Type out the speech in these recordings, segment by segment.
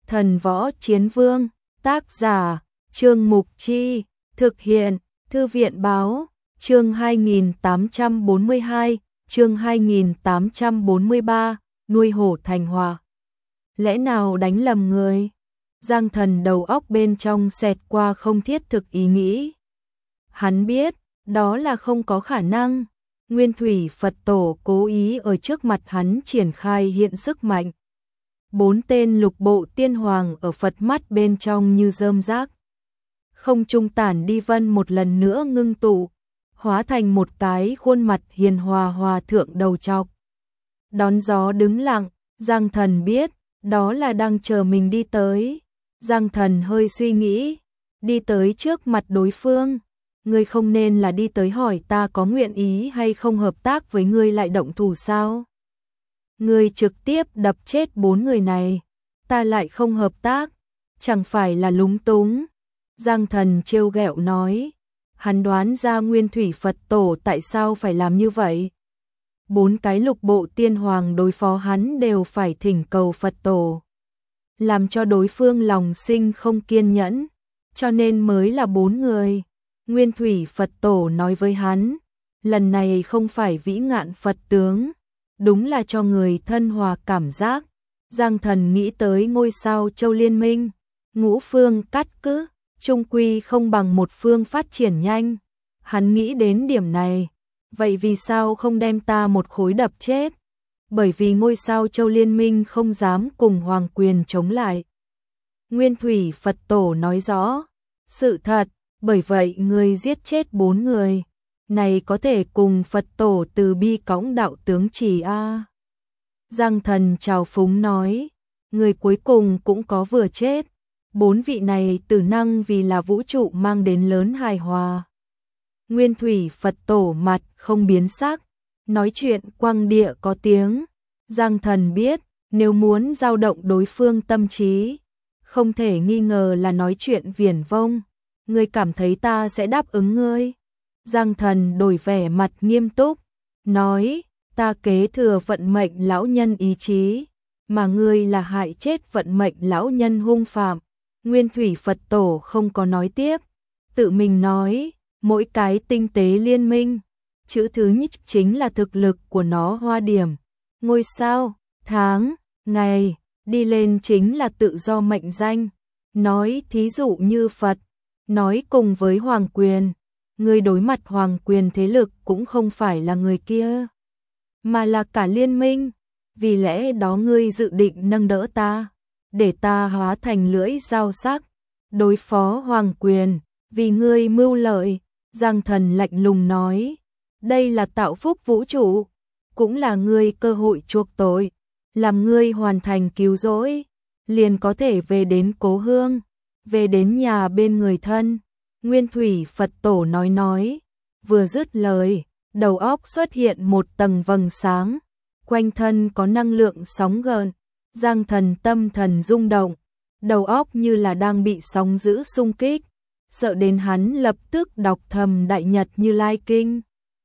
Thần Võ Chiến Vương, tác giả, Trương Mục Chi, thực hiện, Thư viện Báo, chương 2842, chương 2843, nuôi hổ thành hỏa. Lẽ nào đánh lầm người? Giang Thần đầu óc bên trong xẹt qua không thiết thực ý nghĩ. Hắn biết, đó là không có khả năng. Nguyên Thủy Phật Tổ cố ý ở trước mặt hắn triển khai hiện sức mạnh. 4 tên lục bộ tiên hoàng ở Phật mắt bên trong như rơm rác. Không trung tản đi vân một lần nữa ngưng tụ, hóa thành một cái khuôn mặt hiền hòa hòa thượng đầu trọc. Đón gió đứng lặng, Giang Thần biết, đó là đang chờ mình đi tới. Giang Thần hơi suy nghĩ, đi tới trước mặt đối phương. Ngươi không nên là đi tới hỏi ta có nguyện ý hay không hợp tác với ngươi lại động thủ sao? Ngươi trực tiếp đập chết 4 người này, ta lại không hợp tác, chẳng phải là lúng túng. Giang Thần trêu ghẹo nói, hắn đoán ra Nguyên Thủy Phật Tổ tại sao phải làm như vậy. 4 cái lục bộ tiên hoàng đối phó hắn đều phải thỉnh cầu Phật Tổ, làm cho đối phương lòng sinh không kiên nhẫn, cho nên mới là 4 người. Nguyên Thủy Phật Tổ nói với hắn, lần này không phải vĩ ngạn Phật tướng, đúng là cho người thân hòa cảm giác. Giang Thần nghĩ tới ngôi sao châu liên minh, ngũ phương cắt cứ, trung quy không bằng một phương phát triển nhanh. Hắn nghĩ đến điểm này, vậy vì sao không đem ta một khối đập chết? Bởi vì ngôi sao châu liên minh không dám cùng hoàng quyền chống lại. Nguyên Thủy Phật Tổ nói rõ, sự thật, bởi vậy ngươi giết chết 4 người. Này có thể cùng Phật Tổ từ bi cõng đạo tướng chỉ a. Giang Thần chào phúng nói, người cuối cùng cũng có vừa chết. 4 vị này tử năng vì là vũ trụ mang đến lớn hài hòa. Nguyên Thủy Phật Tổ mặt không biến sắc, nói chuyện quang địa có tiếng. Giang Thần biết, nếu muốn dao động đối phương tâm trí, không thể nghi ngờ là nói chuyện viển vông. Ngươi cảm thấy ta sẽ đáp ứng ngươi? Giang Thần đổi vẻ mặt nghiêm túc, nói, ta kế thừa vận mệnh lão nhân ý chí, mà ngươi là hại chết vận mệnh lão nhân hung phạm. Nguyên Thủy Phật Tổ không có nói tiếp, tự mình nói, mỗi cái tinh tế liên minh, chữ thứ nhất chính là thực lực của nó hoa điểm, ngôi sao, tháng, ngày, đi lên chính là tự do mệnh danh. Nói thí dụ như Phật, nói cùng với hoàng quyền, người đối mặt hoàng quyền thế lực cũng không phải là người kia, mà là cả liên minh. Vì lẽ đó ngươi dự định nâng đỡ ta, để ta hóa thành lưỡi dao sắc, đối phó hoàng quyền, vì ngươi mưu lợi. Giang Thần lạnh lùng nói, đây là tạo phúc vũ trụ, cũng là ngươi cơ hội chuộc tội, làm ngươi hoàn thành cứu rỗi, liền có thể về đến cố hương, về đến nhà bên người thân. Nguyên Thủy Phật Tổ nói, vừa dứt lời, đầu óc xuất hiện một tầng vầng sáng, quanh thân có năng lượng sóng gợn. Giang Thần tâm thần rung động, đầu óc như là đang bị sóng dữ xung kích, sợ đến hắn lập tức đọc thầm Đại Nhật Như Lai Kinh,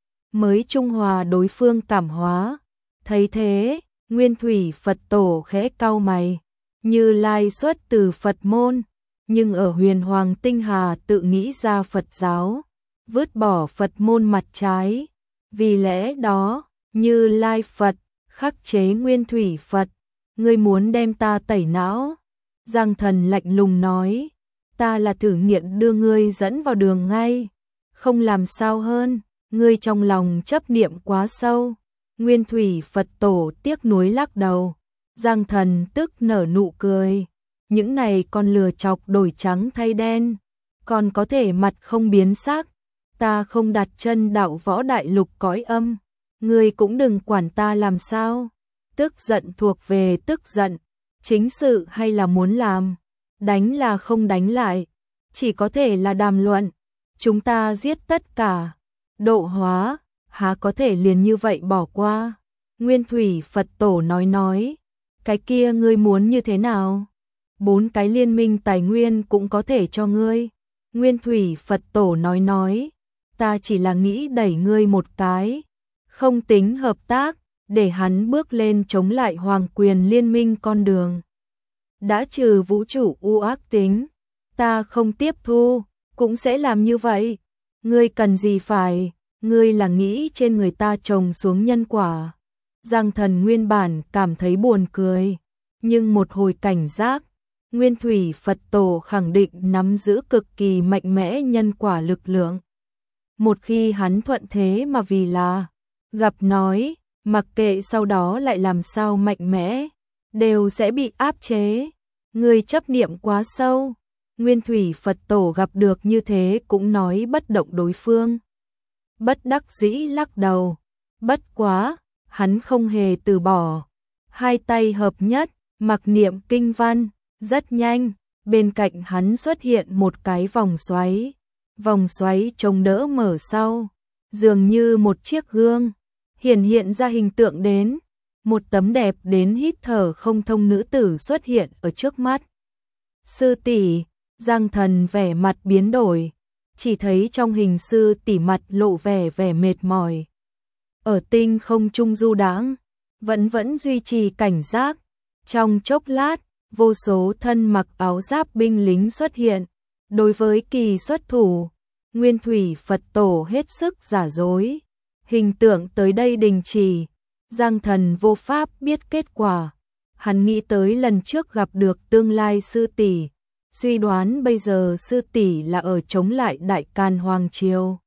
mới trung hòa đối phương cảm hóa. Thấy thế, Nguyên Thủy Phật Tổ khẽ cau mày, Như Lai xuất từ Phật môn, nhưng ở Huyền Hoàng Tinh Hà tự nghĩ ra Phật giáo, vứt bỏ Phật môn mặt trái. Vì lẽ đó, Như Lai Phật khắc chế Nguyên Thủy Phật, ngươi muốn đem ta tẩy não? Giang Thần lạnh lùng nói, ta là thử nghiệm đưa ngươi dẫn vào đường ngay, không làm sao hơn, ngươi trong lòng chấp niệm quá sâu. Nguyên Thủy Phật Tổ tiếc nuối lắc đầu. Giang Thần tức nở nụ cười, những này con lừa chọc đổi trắng thay đen, còn có thể mặt không biến sắc. Ta không đặt chân đạo võ đại lục cõi âm, ngươi cũng đừng quản ta làm sao. Tức giận thuộc về tức giận, chính sự hay là muốn làm, đánh là không đánh lại, chỉ có thể là đàm luận. Chúng ta giết tất cả, độ hóa, há có thể liền như vậy bỏ qua. Nguyên Thủy Phật Tổ nói, cái kia ngươi muốn như thế nào? 4 cái liên minh tài nguyên cũng có thể cho ngươi. Nguyên Thủy Phật Tổ nói, ta chỉ là nghĩ đẩy ngươi một cái, không tính hợp tác, để hắn bước lên chống lại hoàng quyền liên minh con đường. đã trừ vũ trụ u ác tính, ta không tiếp thu, cũng sẽ làm như vậy. Ngươi cần gì phải, ngươi là nghĩ trên người ta trồng xuống nhân quả. Giang Thần nguyên bản cảm thấy buồn cười, nhưng một hồi cảnh giác, Nguyên Thủy Phật Tổ khẳng định nắm giữ cực kỳ mạnh mẽ nhân quả lực lượng. Một khi hắn thuận thế mà vì là gặp nói, mặc kệ sau đó lại làm sao mạnh mẽ, đều sẽ bị áp chế. Người chấp niệm quá sâu. Nguyên Thủy Phật Tổ gặp được như thế cũng nói bất động đối phương. Bất đắc dĩ lắc đầu. Bất quá, hắn không hề từ bỏ. Hai tay hợp nhất, mặc niệm kinh văn, rất nhanh, bên cạnh hắn xuất hiện một cái vòng xoáy. Vòng xoáy chống đỡ mở sau, dường như một chiếc gương, hiện ra hình tượng đến. Một tấm đẹp đến hít thở không thông nữ tử xuất hiện ở trước mắt. Sư tỷ, Giang Thần vẻ mặt biến đổi, chỉ thấy trong hình sư tỷ mặt lộ vẻ mệt mỏi. Ở tinh không trung du đãng, vẫn duy trì cảnh giác. Trong chốc lát, vô số thân mặc áo giáp binh lính xuất hiện. Đối với kỳ xuất thủ, Nguyên Thủy Phật Tổ hết sức giả dối. Hình tượng tới đây đình chỉ. Giang Thần vô pháp biết kết quả. Hắn nghĩ tới lần trước gặp được tương lai sư tỷ, suy đoán bây giờ sư tỷ là ở chống lại Đại Càn Hoàng Triều.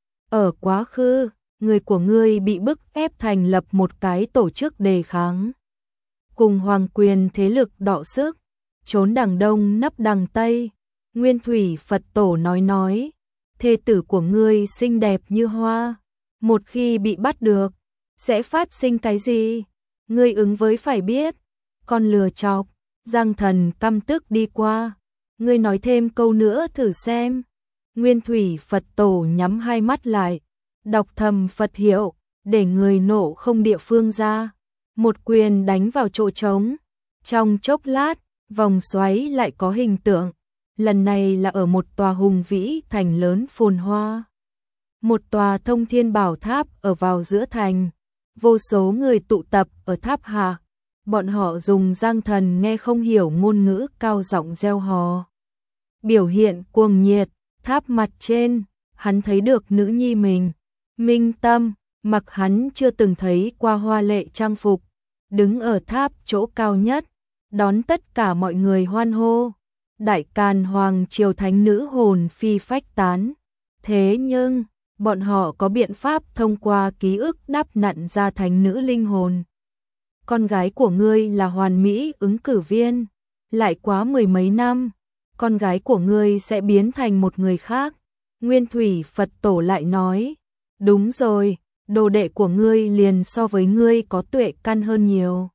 Ở quá khứ, người của ngươi bị bức ép thành lập một cái tổ chức đề kháng. Cùng hoàng quyền thế lực đọ sức, trốn đằng đông nấp đằng tây. Nguyên Thủy Phật Tổ nói, thê tử của ngươi xinh đẹp như hoa, một khi bị bắt được, sẽ phát sinh cái gì? Ngươi ứng với phải biết. Con lừa chọc. Giang Thần căm tức đi qua. Ngươi nói thêm câu nữa thử xem. Nguyên Thủy Phật Tổ nhắm hai mắt lại, đọc thầm Phật hiệu, để người nộ không địa phương ra. Một quyền đánh vào chỗ trống. Trong chốc lát, vòng xoáy lại có hình tượng. Lần này là ở một tòa hùng vĩ thành lớn phồn hoa. Một tòa thông thiên bảo tháp ở vào giữa thành. Vô số người tụ tập ở tháp hạ. Bọn họ dùng Giang Thần nghe không hiểu ngôn ngữ cao giọng reo hò. Biểu hiện cuồng nhiệt, tháp mặt trên, hắn thấy được nữ nhi mình. Minh Tâm, mặc hắn chưa từng thấy qua hoa lệ trang phục, đứng ở tháp chỗ cao nhất, đón tất cả mọi người hoan hô. Đại Càn Hoàng Triều thánh nữ hồn phi phách tán. Thế nhưng, bọn họ có biện pháp thông qua ký ức đắp nặn ra thánh nữ linh hồn. Con gái của ngươi là hoàn mỹ ứng cử viên, lại quá mười mấy năm, con gái của ngươi sẽ biến thành một người khác. Nguyên Thủy Phật Tổ lại nói, đúng rồi, đồ đệ của ngươi liền so với ngươi có tuệ căn hơn nhiều.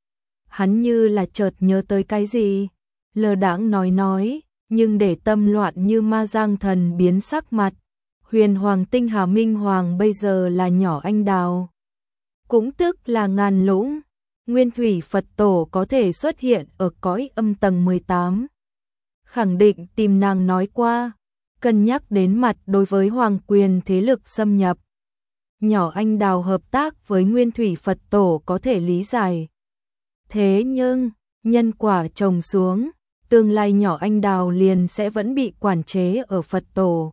Hắn như là chợt nhớ tới cái gì, lơ đãng nói, nhưng để tâm loạn như ma. Giang Thần biến sắc mặt. Huyền Hoàng Tinh Hà Minh Hoàng bây giờ là nhỏ anh đào, cũng tức là Ngàn Lũng. Nguyên Thủy Phật Tổ có thể xuất hiện ở cõi âm tầng 18. Khẳng định tìm nàng nói qua, cân nhắc đến mặt đối với hoàng quyền thế lực xâm nhập. Nhỏ anh đào hợp tác với Nguyên Thủy Phật Tổ có thể lý giải. Thế nhưng, nhân quả trồng xuống, tương lai nhỏ anh đào liền sẽ vẫn bị quản chế ở Phật Tổ.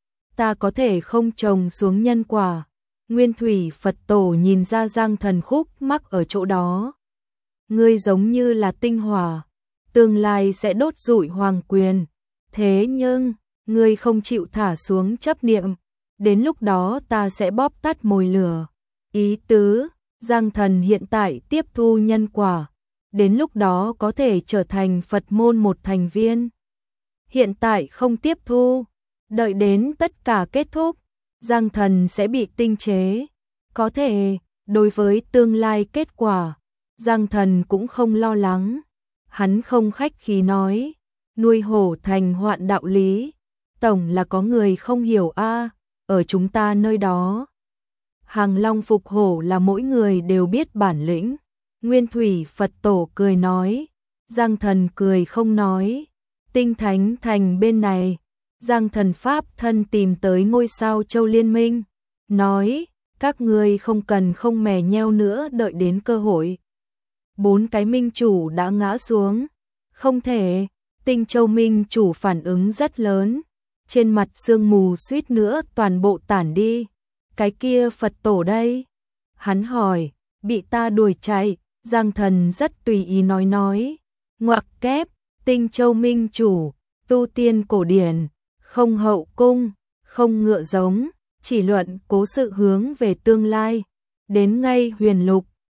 Ta có thể không trồng xuống nhân quả. Nguyên Thủy Phật Tổ nhìn ra Giang Thần khúc mắc ở chỗ đó. Ngươi giống như là tinh hỏa, tương lai sẽ đốt rụi hoàng quyền. Thế nhưng, ngươi không chịu thả xuống chấp niệm, đến lúc đó ta sẽ bóp tắt mồi lửa. Ý tứ, Giang Thần hiện tại tiếp thu nhân quả, đến lúc đó có thể trở thành Phật môn một thành viên. Hiện tại không tiếp thu, đợi đến tất cả kết thúc, Giang Thần sẽ bị tinh chế. Có thể, đối với tương lai kết quả, Giang Thần cũng không lo lắng. Hắn không khách khí nói, nuôi hổ thành hoạn đạo lý, tổng là có người không hiểu a. Ở chúng ta nơi đó, hàng long phục hổ là mỗi người đều biết bản lĩnh. Nguyên Thủy Phật Tổ cười nói. Giang Thần cười không nói. Tinh Thánh Thành bên này, Giang Thần Pháp thân tìm tới ngôi sao châu liên minh, nói, các ngươi không cần không mè nheo nữa, đợi đến cơ hội. 4 cái minh chủ đã ngã xuống, Không thể, Tinh Châu Minh chủ phản ứng rất lớn, trên mặt sương mù suýt nữa toàn bộ tản đi. Cái kia Phật tổ đây? Hắn hỏi, bị ta đuổi chạy, Giang Thần rất tùy ý nói. Ngoặc kép, Tinh Châu Minh chủ, tu tiên cổ điển, không hậu cung, không ngựa giống, chỉ luận cố sự hướng về tương lai. Đến ngay huyền lục,